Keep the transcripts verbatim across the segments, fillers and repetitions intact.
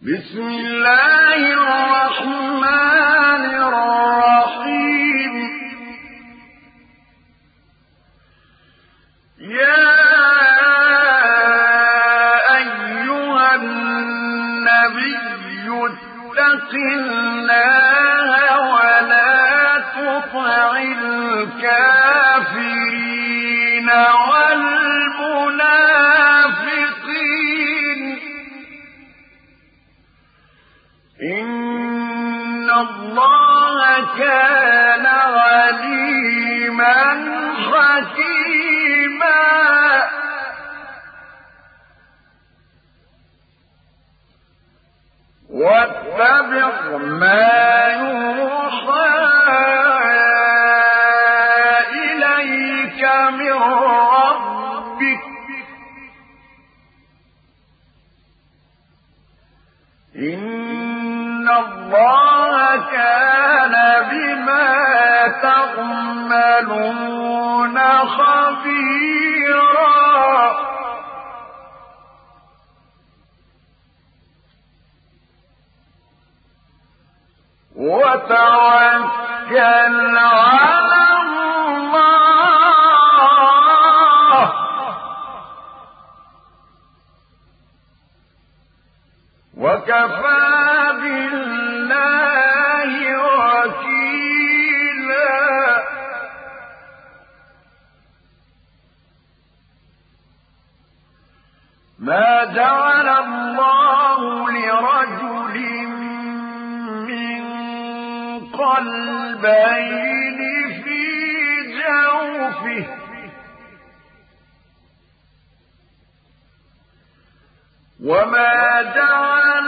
بسم الله الرحمن الرحيم. يا أيها النبي اتق الله ولا تطع الكافرين والمنافقين إن الله كان عليما حكيما. واتبع ما يوحى إليك من ربك إن الله كان بما تعملون خبيرا. وتوكل على الله وكفى بالله وكيلا. ما جعل الله لرجل من قلبين في جوفه وما جعل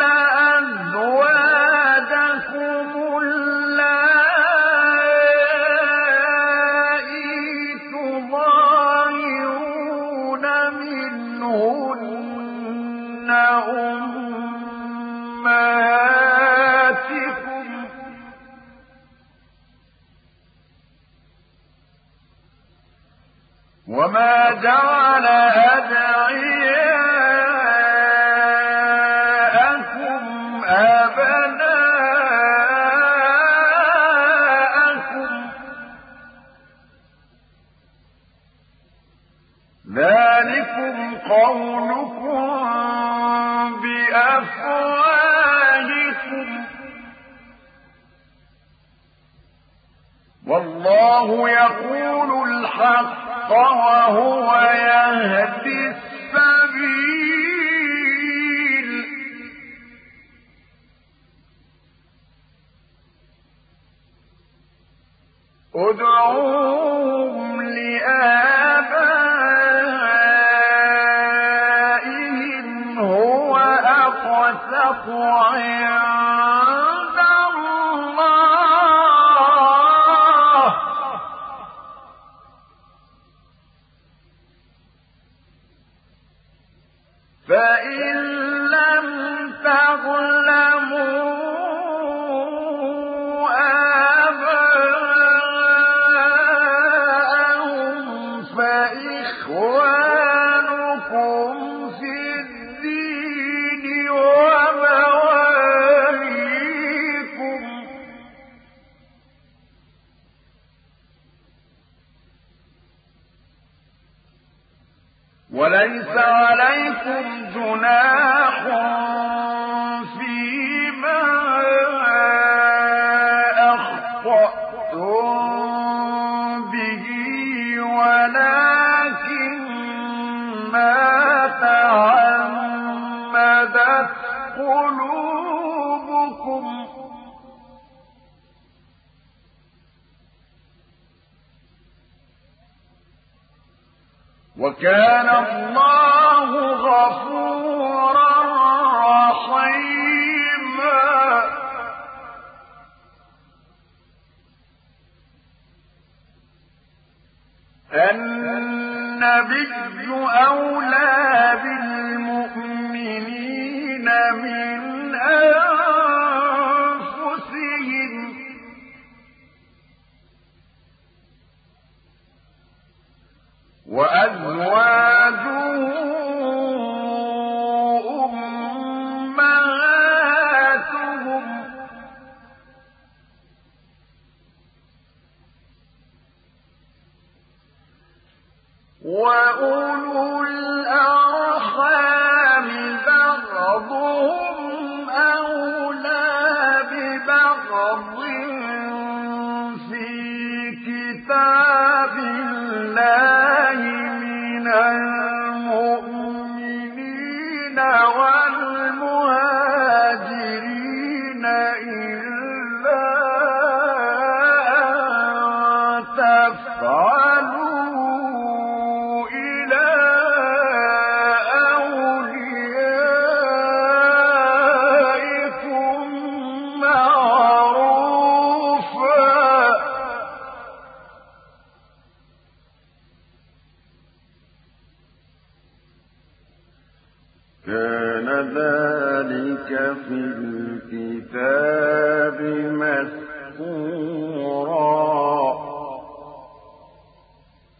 أزواجكم اللائي تظاهرون منهن أمهاتكم وما جعل أدعياءكم أبناءكم ذلكم قولكم بأفواهكم والله يقول الحق وهو يهدي السبيل. ادعوهم لآبائهم هو أقسط عند الله فإن لم تعلموا آباءهم فإخوانكم في الدين ومواليكم وليس عليكم جناح فيما أخطأتم به ولكن ما تعمدت قلوبكم وكان الله غفورا رحيما. النبي أولى بالمؤمنين من أنفسهم وأزواجه أمهاتهم في الكتاب مسطورا